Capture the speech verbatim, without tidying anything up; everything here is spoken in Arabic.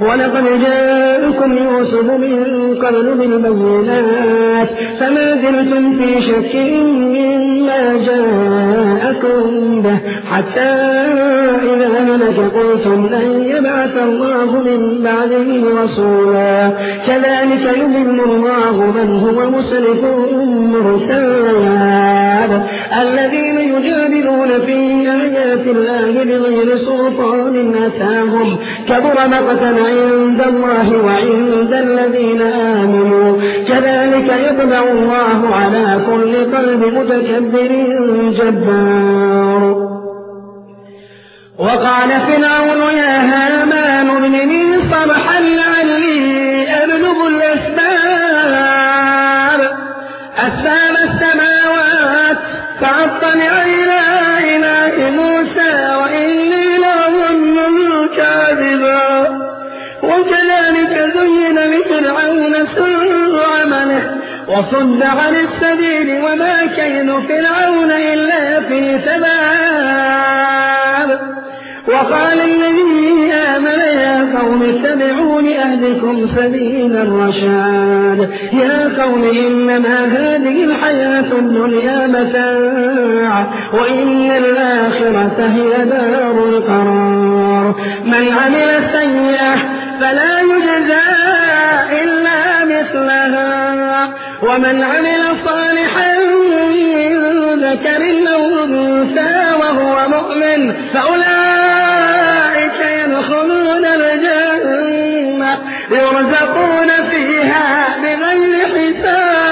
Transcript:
ولقد جاءكم يوسف من قبل بالبينات فما زلتم في شك مما جاءكم به حتى إذا هلك قلتم لن يبعث الله من بعده رسولا كذلك يضل الله من هو مسرف مرتاب الذين يجادلون في آيات الله بغير سلطان أتاهم كبر مقتا عند الله وعند الذين آمنوا كذلك يطبع الله على كل قلب متكبر جبار. وقال فرعون يا هامان ابن لي صرحا لعلي أبلغ الأسباب أسباب السماوات فأطلع إلى إله موسى وإني لأظنه كاذبا وكذلك زين لفرعون سوء عمله وصد عن السبيل وما كيد فرعون إلا في تباب. وقال الذي آمن يا قوم اتبعون أهدكم سبيل الرشاد يا قوم إنما هذه الحياة الدنيا متاع وإن الآخرة هي دار القرار من عمل سيئة فلا يجزى إلا مثلها ومن عمل صالحا من ذكر أو أنثى وهو مؤمن فأولئك يدخلون الجنة يرزقون فيها بغير حساب.